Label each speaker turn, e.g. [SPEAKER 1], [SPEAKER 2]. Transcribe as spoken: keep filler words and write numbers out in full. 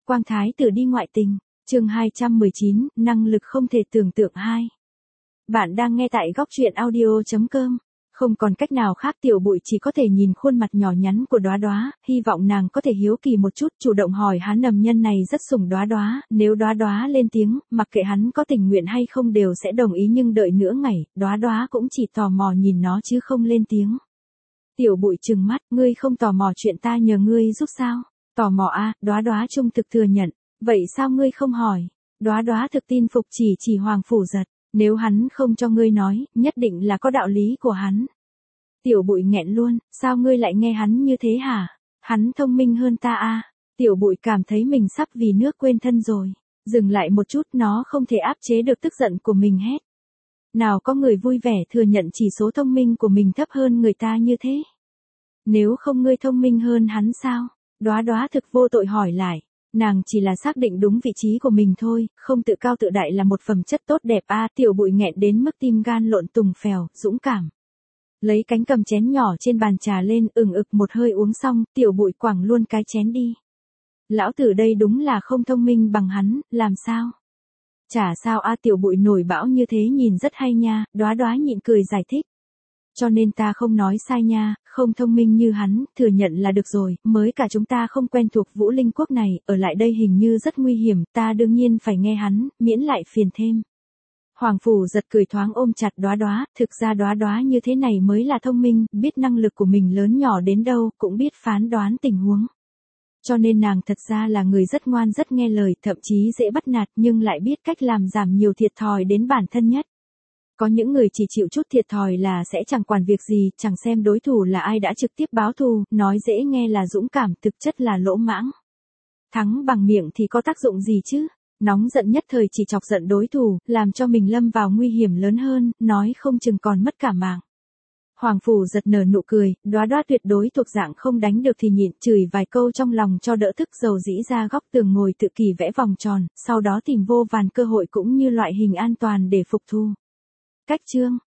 [SPEAKER 1] Quang thái tử đi ngoại tình, chương hai trăm mười chín, năng lực không thể tưởng tượng hai. Bạn đang nghe tại góc truyện audio chấm com. Không còn cách nào khác, Tiểu Bụi chỉ có thể nhìn khuôn mặt nhỏ nhắn của Đóa Đóa, hy vọng nàng có thể hiếu kỳ một chút, chủ động hỏi hắn. Nầm nhân này rất sủng Đóa Đóa, nếu Đóa Đóa lên tiếng, mặc kệ hắn có tình nguyện hay không đều sẽ đồng ý, nhưng đợi nửa ngày, Đóa Đóa cũng chỉ tò mò nhìn nó chứ không lên tiếng. Tiểu Bụi trừng mắt, ngươi không tò mò chuyện ta nhờ ngươi giúp sao? Tò mò a, à, Đóa Đóa trung thực thừa nhận, vậy sao ngươi không hỏi? Đóa Đóa thực tin phục chỉ chỉ Hoàng Phủ Giật. Nếu hắn không cho ngươi nói, nhất định là có đạo lý của hắn. Tiểu Bụi nghẹn luôn, sao ngươi lại nghe hắn như thế hả? Hắn thông minh hơn ta à? Tiểu Bụi cảm thấy mình sắp vì nước quên thân rồi. Dừng lại một chút, nó không thể áp chế được tức giận của mình hét. Nào có người vui vẻ thừa nhận chỉ số thông minh của mình thấp hơn người ta như thế? Nếu không ngươi thông minh hơn hắn sao? Đóa Đóa thực vô tội hỏi lại. Nàng chỉ là xác định đúng vị trí của mình thôi, không tự cao tự đại là một phẩm chất tốt đẹp a. À, Tiểu Bụi nghẹn đến mức tim gan lộn tùng phèo, dũng cảm. Lấy cánh cầm chén nhỏ trên bàn trà lên, ừng ực một hơi uống xong, Tiểu Bụi quẳng luôn cái chén đi. Lão tử đây đúng là không thông minh bằng hắn, làm sao? Chả sao a. À, Tiểu Bụi nổi bão như thế nhìn rất hay nha. Đóa Đóa nhịn cười giải thích. Cho nên ta không nói sai nha, không thông minh như hắn, thừa nhận là được rồi, mới cả chúng ta không quen thuộc Vũ Linh Quốc này, ở lại đây hình như rất nguy hiểm, ta đương nhiên phải nghe hắn, miễn lại phiền thêm. Hoàng Phủ Giật cười thoáng ôm chặt Đóa Đóa, thực ra Đóa Đóa như thế này mới là thông minh, biết năng lực của mình lớn nhỏ đến đâu, cũng biết phán đoán tình huống. Cho nên nàng thật ra là người rất ngoan rất nghe lời, thậm chí dễ bắt nạt nhưng lại biết cách làm giảm nhiều thiệt thòi đến bản thân nhất. Có những người chỉ chịu chút thiệt thòi là sẽ chẳng quản việc gì, chẳng xem đối thủ là ai đã trực tiếp báo thù, nói dễ nghe là dũng cảm, thực chất là lỗ mãng. Thắng bằng miệng thì có tác dụng gì chứ? Nóng giận nhất thời chỉ chọc giận đối thủ, làm cho mình lâm vào nguy hiểm lớn hơn, nói không chừng còn mất cả mạng. Hoàng Phủ Giật nở nụ cười, Đóa Đóa tuyệt đối thuộc dạng không đánh được thì nhịn, chửi vài câu trong lòng cho đỡ tức, dầu dĩ ra góc tường ngồi tự kỷ vẽ vòng tròn, sau đó tìm vô vàn cơ hội cũng như loại hình an toàn để phục thù. Cách chương